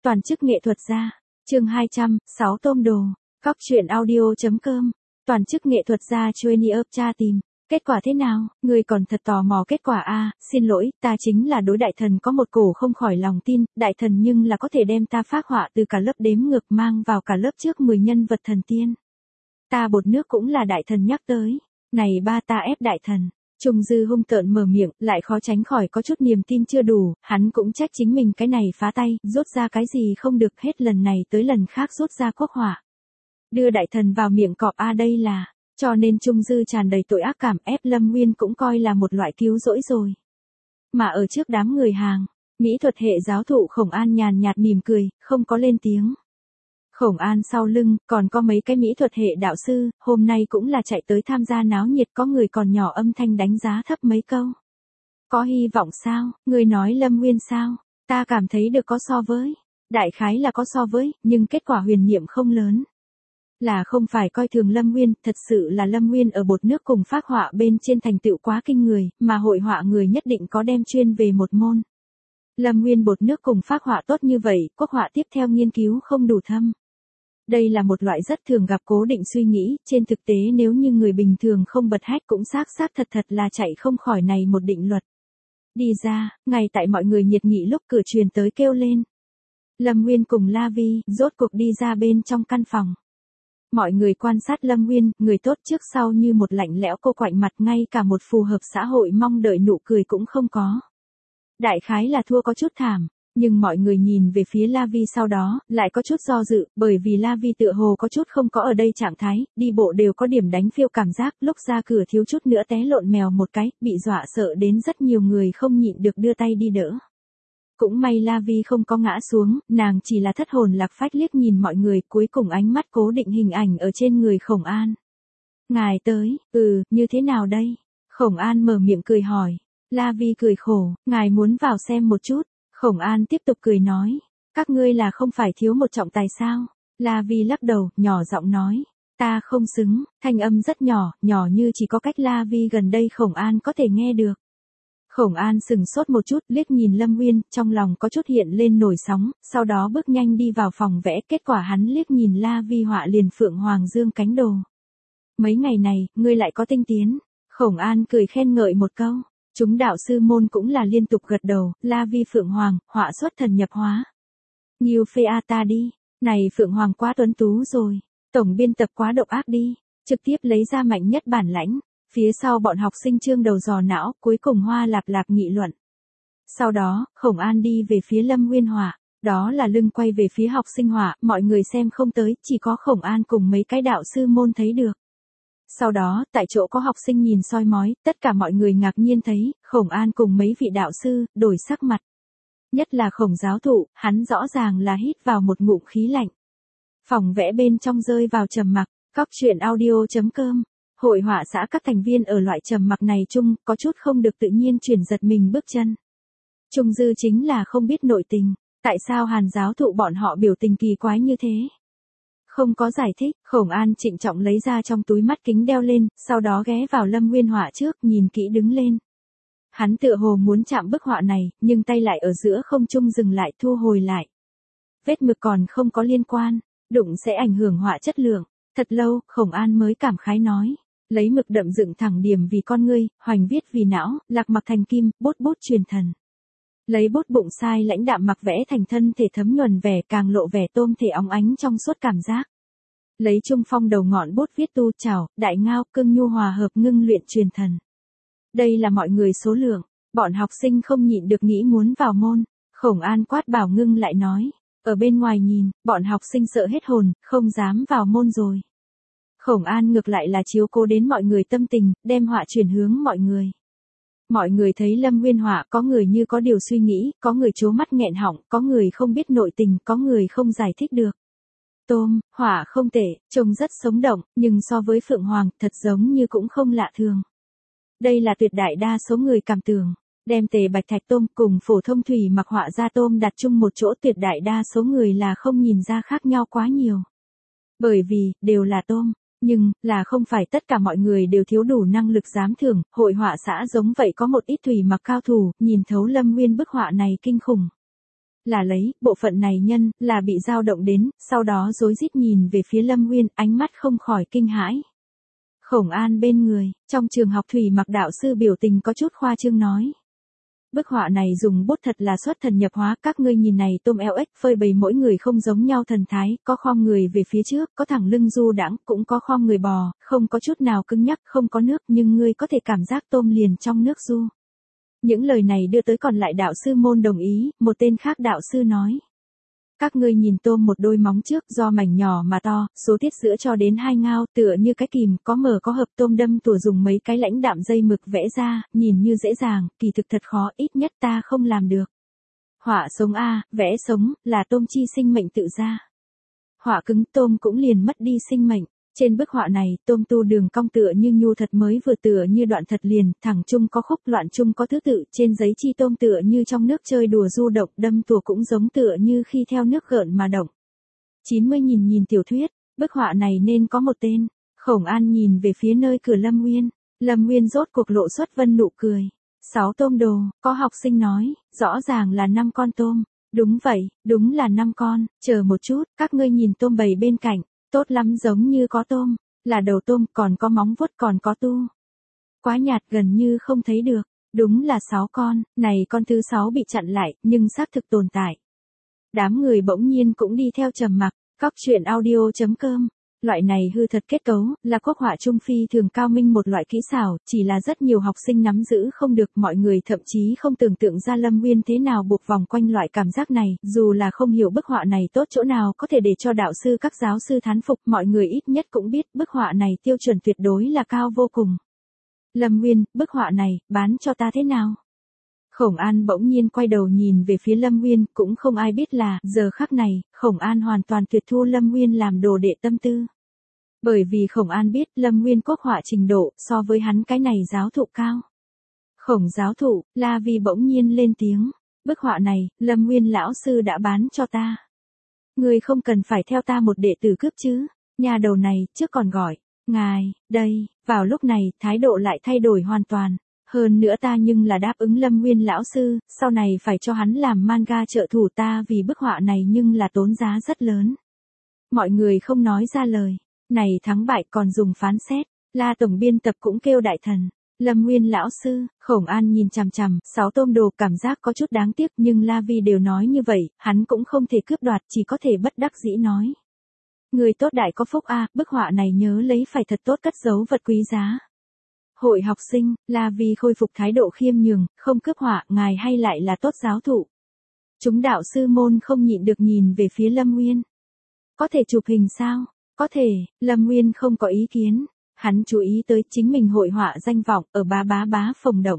Toàn chức nghệ thuật gia. Chương 200, 6 tôm đồ. Cóc truyện audio.com. Toàn chức nghệ thuật gia Johnny ấp cha tìm. Kết quả thế nào? Người còn thật tò mò kết quả a? Xin lỗi, ta chính là đối đại thần có một cổ không khỏi lòng tin, đại thần nhưng là có thể đem ta phác họa từ cả lớp đếm ngược mang vào cả lớp trước 10 nhân vật thần tiên. Ta bột nước cũng là đại thần nhắc tới. Này ba ta ép đại thần. Trung Dư hung tợn mở miệng, lại khó tránh khỏi có chút niềm tin chưa đủ, hắn cũng trách chính mình cái này phá tay, rút ra cái gì không được hết lần này tới lần khác rút ra quốc hỏa. Đưa đại thần vào miệng cọp a đây là, cho nên Trung Dư tràn đầy tội ác cảm ép Lâm Nguyên cũng coi là một loại cứu rỗi rồi. Mà ở trước đám người hàng, mỹ thuật hệ giáo thụ Khổng An nhàn nhạt mỉm cười, không có lên tiếng. Khổng An sau lưng, còn có mấy cái mỹ thuật hệ đạo sư, hôm nay cũng là chạy tới tham gia náo nhiệt có người còn nhỏ âm thanh đánh giá thấp mấy câu. Có hy vọng sao, người nói Lâm Nguyên sao, ta cảm thấy được có so với, đại khái là có so với, nhưng kết quả huyền nhiệm không lớn. Là không phải coi thường Lâm Nguyên, thật sự là Lâm Nguyên ở bột nước cùng phác họa bên trên thành tựu quá kinh người, mà hội họa người nhất định có đem chuyên về một môn. Lâm Nguyên bột nước cùng phác họa tốt như vậy, quốc họa tiếp theo nghiên cứu không đủ thâm. Đây là một loại rất thường gặp cố định suy nghĩ, trên thực tế nếu như người bình thường không bật hách cũng xác thật là chạy không khỏi này một định luật. Đi ra, ngay tại mọi người nhiệt nghị lúc cửa truyền tới kêu lên. Lâm Nguyên cùng La Vi rốt cuộc đi ra bên trong căn phòng. Mọi người quan sát Lâm Nguyên, người tốt trước sau như một lạnh lẽo cô quạnh mặt, ngay cả một phù hợp xã hội mong đợi nụ cười cũng không có. Đại khái là thua có chút thảm. Nhưng mọi người nhìn về phía La Vi sau đó, lại có chút do dự, bởi vì La Vi tựa hồ có chút không có ở đây trạng thái, đi bộ đều có điểm đánh phiêu cảm giác, lúc ra cửa thiếu chút nữa té lộn mèo một cái, bị dọa sợ đến rất nhiều người không nhịn được đưa tay đi đỡ. Cũng may La Vi không có ngã xuống, nàng chỉ là thất hồn lạc phách liếc nhìn mọi người, cuối cùng ánh mắt cố định hình ảnh ở trên người Khổng An. Ngài tới, như thế nào đây? Khổng An mở miệng cười hỏi. La Vi cười khổ, ngài muốn vào xem một chút. Khổng An tiếp tục cười nói, các ngươi là không phải thiếu một trọng tài sao? La Vi lắc đầu, nhỏ giọng nói, ta không xứng, thanh âm rất nhỏ, nhỏ như chỉ có cách La Vi gần đây Khổng An có thể nghe được. Khổng An sừng sốt một chút, liếc nhìn Lâm Nguyên, trong lòng có chút hiện lên nổi sóng, sau đó bước nhanh đi vào phòng vẽ, kết quả hắn liếc nhìn La Vi họa liền Phượng Hoàng Dương cánh đồ. Mấy ngày này, ngươi lại có tinh tiến. Khổng An cười khen ngợi một câu. Chúng đạo sư môn cũng là liên tục gật đầu, La Vi Phượng Hoàng, họa xuất thần nhập hóa. Nhiều phê a ta đi, này Phượng Hoàng quá tuấn tú rồi, tổng biên tập quá độc ác đi, trực tiếp lấy ra mạnh nhất bản lãnh, phía sau bọn học sinh trương đầu dò não, cuối cùng hoa lạp lạp nghị luận. Sau đó, Khổng An đi về phía Lâm Nguyên họa, đó là lưng quay về phía học sinh họa, mọi người xem không tới, chỉ có Khổng An cùng mấy cái đạo sư môn thấy được. Sau đó, tại chỗ có học sinh nhìn soi mói, tất cả mọi người ngạc nhiên thấy, Khổng An cùng mấy vị đạo sư, đổi sắc mặt. Nhất là Khổng giáo thụ, hắn rõ ràng là hít vào một ngụm khí lạnh. Phòng vẽ bên trong rơi vào trầm mặc, cóc truyện audio.com. Hội họa xã các thành viên ở loại trầm mặc này chung, có chút không được tự nhiên chuyển giật mình bước chân. Trung Dư chính là không biết nội tình, tại sao Hàn giáo thụ bọn họ biểu tình kỳ quái như thế. Không có giải thích, Khổng An trịnh trọng lấy ra trong túi mắt kính đeo lên, sau đó ghé vào Lâm Nguyên họa trước, nhìn kỹ đứng lên. Hắn tựa hồ muốn chạm bức họa này, nhưng tay lại ở giữa không trung dừng lại, thu hồi lại. Vết mực còn không có liên quan, đụng sẽ ảnh hưởng họa chất lượng. Thật lâu, Khổng An mới cảm khái nói, lấy mực đậm dựng thẳng điểm vì con ngươi, hoành viết vì não, lạc mặc thành kim, bút bút truyền thần. Lấy bút bụng sai lãnh đạm mặc vẽ thành thân thể thấm nhuần vẻ, càng lộ vẻ tôm thể óng ánh trong suốt cảm giác. Lấy trung phong đầu ngọn bút viết tu trào, đại ngao, cương nhu hòa hợp ngưng luyện truyền thần. Đây là mọi người số lượng, bọn học sinh không nhịn được nghĩ muốn vào môn. Khổng An quát bảo ngưng lại nói, ở bên ngoài nhìn, bọn học sinh sợ hết hồn, không dám vào môn rồi. Khổng An ngược lại là chiếu cố đến mọi người tâm tình, đem họa chuyển hướng mọi người. Mọi người thấy Lâm Nguyên họa, có người như có điều suy nghĩ, có người trố mắt nghẹn họng, có người không biết nội tình, có người không giải thích được. Tôm, họa không tệ, trông rất sống động, nhưng so với Phượng Hoàng, thật giống như cũng không lạ thường. Đây là tuyệt đại đa số người cảm tưởng, đem tề bạch thạch tôm cùng phổ thông thủy mặc họa ra tôm đặt chung một chỗ, tuyệt đại đa số người là không nhìn ra khác nhau quá nhiều. Bởi vì, đều là tôm. Nhưng, là không phải tất cả mọi người đều thiếu đủ năng lực giám thưởng, hội họa xã giống vậy có một ít thủy mặc cao thủ, nhìn thấu Lâm Nguyên bức họa này kinh khủng. Là lấy, bộ phận này nhân, là bị dao động đến, sau đó rối rít nhìn về phía Lâm Nguyên, ánh mắt không khỏi kinh hãi. Khổng An bên người, trong trường học Thủy Mặc đạo sư biểu tình có chút khoa trương nói. Bức họa này dùng bút thật là xuất thần nhập hóa, các ngươi nhìn này tôm eo ếch phơi bày mỗi người không giống nhau thần thái, có khom người về phía trước, có thẳng lưng du đãng, cũng có khom người bò, không có chút nào cứng nhắc, không có nước, nhưng ngươi có thể cảm giác tôm liền trong nước du. Những lời này đưa tới còn lại đạo sư môn đồng ý, một tên khác đạo sư nói. Các ngươi nhìn tôm một đôi móng trước do mảnh nhỏ mà to, số tiết giữa cho đến 2 ngao, tựa như cái kìm, có mở có hợp, tôm đâm tủa dùng mấy cái lãnh đạm dây mực vẽ ra, nhìn như dễ dàng, kỳ thực thật khó, ít nhất ta không làm được. Họa sống a, vẽ sống, là tôm chi sinh mệnh tự ra. Họa cứng tôm cũng liền mất đi sinh mệnh. Trên bức họa này, tôm tu đường cong tựa như nhu thật mới vừa tựa như đoạn thật liền, thẳng chung có khúc loạn chung có thứ tự, trên giấy chi tôm tựa như trong nước chơi đùa du động, đâm tùa cũng giống tựa như khi theo nước gợn mà động. 90 nhìn tiểu thuyết, bức họa này nên có một tên. Khổng An nhìn về phía nơi cửa Lâm Nguyên. Lâm Nguyên rốt cuộc lộ xuất vân nụ cười. 6 tôm đồ, có học sinh nói, rõ ràng là 5 con tôm. Đúng vậy, đúng là 5 con, chờ một chút, các ngươi nhìn tôm bầy bên cạnh. Tốt lắm giống như có tôm, là đầu tôm, còn có móng vuốt còn có tu. Quá nhạt gần như không thấy được, đúng là 6 con, này con thứ 6 bị chặn lại, nhưng xác thực tồn tại. Đám người bỗng nhiên cũng đi theo trầm mặc, Cóc truyện audio.com. Loại này hư thật kết cấu, là quốc họa trung phi thường cao minh một loại kỹ xảo, chỉ là rất nhiều học sinh nắm giữ không được, mọi người thậm chí không tưởng tượng ra Lâm Nguyên thế nào buộc vòng quanh loại cảm giác này, dù là không hiểu bức họa này tốt chỗ nào có thể để cho đạo sư các giáo sư thán phục, mọi người ít nhất cũng biết bức họa này tiêu chuẩn tuyệt đối là cao vô cùng. Lâm Nguyên, bức họa này, bán cho ta thế nào? Khổng An bỗng nhiên quay đầu nhìn về phía Lâm Nguyên, cũng không ai biết là, giờ khắc này, Khổng An hoàn toàn tuyệt thu Lâm Nguyên làm đồ đệ tâm tư. Bởi vì Khổng An biết Lâm Nguyên quốc họa trình độ so với hắn cái này giáo thụ cao. Khổng giáo thụ, La Vi bỗng nhiên lên tiếng. Bức họa này, Lâm Nguyên lão sư đã bán cho ta. Người không cần phải theo ta một đệ tử cướp chứ. Nhà đầu này, trước còn gọi. Ngài, đây, vào lúc này, thái độ lại thay đổi hoàn toàn. Hơn nữa ta nhưng là đáp ứng Lâm Nguyên lão sư, sau này phải cho hắn làm manga trợ thủ ta vì bức họa này nhưng là tốn giá rất lớn. Mọi người không nói ra lời. Này thắng bại còn dùng phán xét, La tổng biên tập cũng kêu đại thần. Lâm Nguyên lão sư, Khổng An nhìn chằm chằm, 6 tôm đồ cảm giác có chút đáng tiếc nhưng La Vi đều nói như vậy, hắn cũng không thể cướp đoạt, chỉ có thể bất đắc dĩ nói. Người tốt đại có phúc a, bức họa này nhớ lấy phải thật tốt cất giấu vật quý giá. Hội học sinh, La Vi khôi phục thái độ khiêm nhường, không cướp họa, ngài hay lại là tốt giáo thụ. Chúng đạo sư môn không nhịn được nhìn về phía Lâm Nguyên. Có thể chụp hình sao? Có thể, Lâm Nguyên không có ý kiến. Hắn chú ý tới chính mình hội họa danh vọng ở bá phồng động.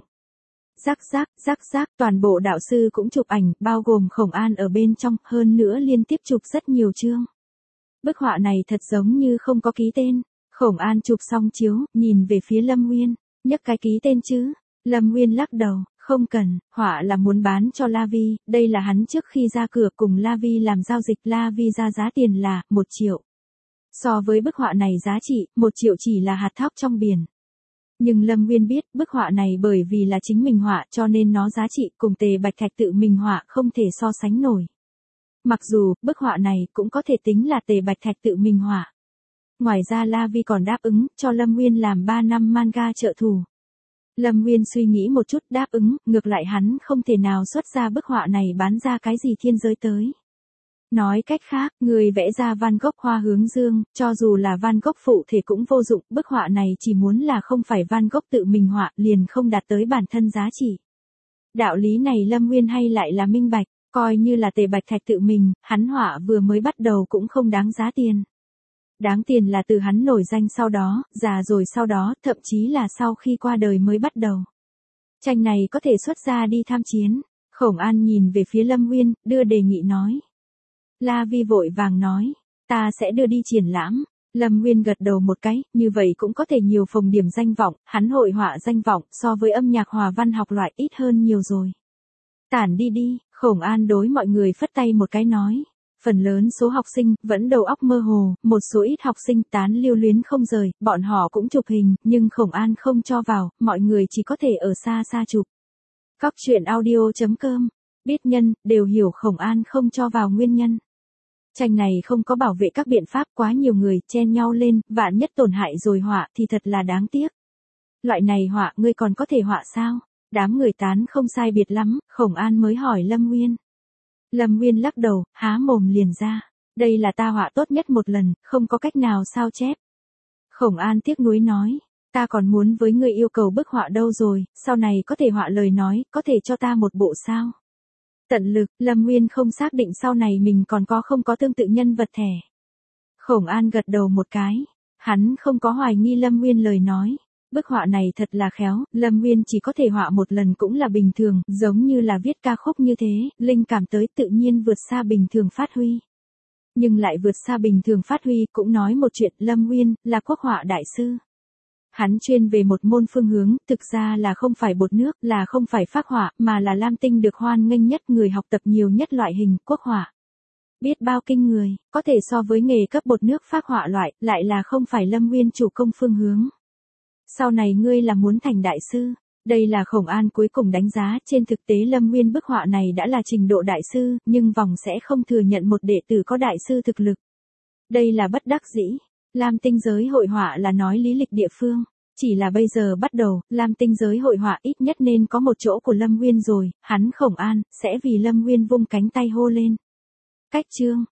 Rắc rác, toàn bộ đạo sư cũng chụp ảnh, bao gồm Khổng An ở bên trong, hơn nữa liên tiếp chụp rất nhiều chương. Bức họa này thật giống như không có ký tên. Khổng An chụp xong chiếu, nhìn về phía Lâm Nguyên, nhấc cái ký tên chứ. Lâm Nguyên lắc đầu, không cần, họa là muốn bán cho La Vi, đây là hắn trước khi ra cửa cùng La Vi làm giao dịch, La Vi ra giá tiền là 1 triệu. So với bức họa này giá trị, 1 triệu chỉ là hạt thóc trong biển. Nhưng Lâm Nguyên biết, bức họa này bởi vì là chính mình họa cho nên nó giá trị cùng Tề Bạch Thạch tự mình họa không thể so sánh nổi. Mặc dù, bức họa này cũng có thể tính là Tề Bạch Thạch tự mình họa. Ngoài ra La Vi còn đáp ứng cho Lâm Nguyên làm 3 năm manga trợ thủ. Lâm Nguyên suy nghĩ một chút đáp ứng, ngược lại hắn không thể nào xuất ra bức họa này bán ra cái gì thiên giới tới. Nói cách khác, người vẽ ra Van Gogh hoa hướng dương, cho dù là Van Gogh phụ thể cũng vô dụng, bức họa này chỉ muốn là không phải Van Gogh tự mình họa, liền không đạt tới bản thân giá trị. Đạo lý này Lâm Nguyên hay lại là minh bạch, coi như là Tề Bạch Thạch tự mình, hắn họa vừa mới bắt đầu cũng không đáng giá tiền. Đáng tiền là từ hắn nổi danh sau đó, già rồi sau đó, thậm chí là sau khi qua đời mới bắt đầu. Tranh này có thể xuất ra đi tham chiến. Khổng An nhìn về phía Lâm Nguyên, đưa đề nghị nói. La Vi vội vàng nói, ta sẽ đưa đi triển lãm. Lâm Nguyên gật đầu một cái, như vậy cũng có thể nhiều phòng điểm danh vọng, hắn hội họa danh vọng so với âm nhạc hòa văn học loại ít hơn nhiều rồi. Tản đi đi, Khổng An đối mọi người phất tay một cái nói. Phần lớn số học sinh vẫn đầu óc mơ hồ, một số ít học sinh tán lưu luyến không rời, bọn họ cũng chụp hình, nhưng Khổng An không cho vào, mọi người chỉ có thể ở xa xa chụp. Cóc truyện audio.com Biết nhân, đều hiểu Khổng An không cho vào nguyên nhân. Tranh này không có bảo vệ các biện pháp, quá nhiều người chen nhau lên, vạn nhất tổn hại rồi họa thì thật là đáng tiếc. Loại này họa ngươi còn có thể họa sao? Đám người tán không sai biệt lắm, Khổng An mới hỏi Lâm Nguyên. Lâm Nguyên lắc đầu, há mồm liền ra. Đây là ta họa tốt nhất một lần, không có cách nào sao chép. Khổng An tiếc nuối nói, ta còn muốn với ngươi yêu cầu bức họa đâu rồi, sau này có thể họa lời nói, có thể cho ta một bộ sao? Tận lực, Lâm Nguyên không xác định sau này mình còn có không có tương tự nhân vật thẻ. Khổng An gật đầu một cái, hắn không có hoài nghi Lâm Nguyên lời nói. Bức họa này thật là khéo, Lâm Nguyên chỉ có thể họa một lần cũng là bình thường, giống như là viết ca khúc như thế, linh cảm tới tự nhiên vượt xa bình thường phát huy. Nhưng lại vượt xa bình thường phát huy, cũng nói một chuyện, Lâm Nguyên là quốc họa đại sư. Hắn chuyên về một môn phương hướng, thực ra là không phải bột nước, là không phải phác họa, mà là lam tinh được hoan nghênh nhất, người học tập nhiều nhất loại hình quốc họa. Biết bao kinh người, có thể so với nghề cấp bột nước phác họa loại, lại là không phải Lâm Nguyên chủ công phương hướng. Sau này ngươi là muốn thành đại sư. Đây là Khổng An cuối cùng đánh giá, trên thực tế Lâm Nguyên bức họa này đã là trình độ đại sư, nhưng vòng sẽ không thừa nhận một đệ tử có đại sư thực lực. Đây là bất đắc dĩ. Lam tinh giới hội họa là nói lý lịch địa phương. Chỉ là bây giờ bắt đầu, Lam tinh giới hội họa ít nhất nên có một chỗ của Lâm Nguyên rồi, hắn Khổng An, sẽ vì Lâm Nguyên vung cánh tay hô lên. Cách chương.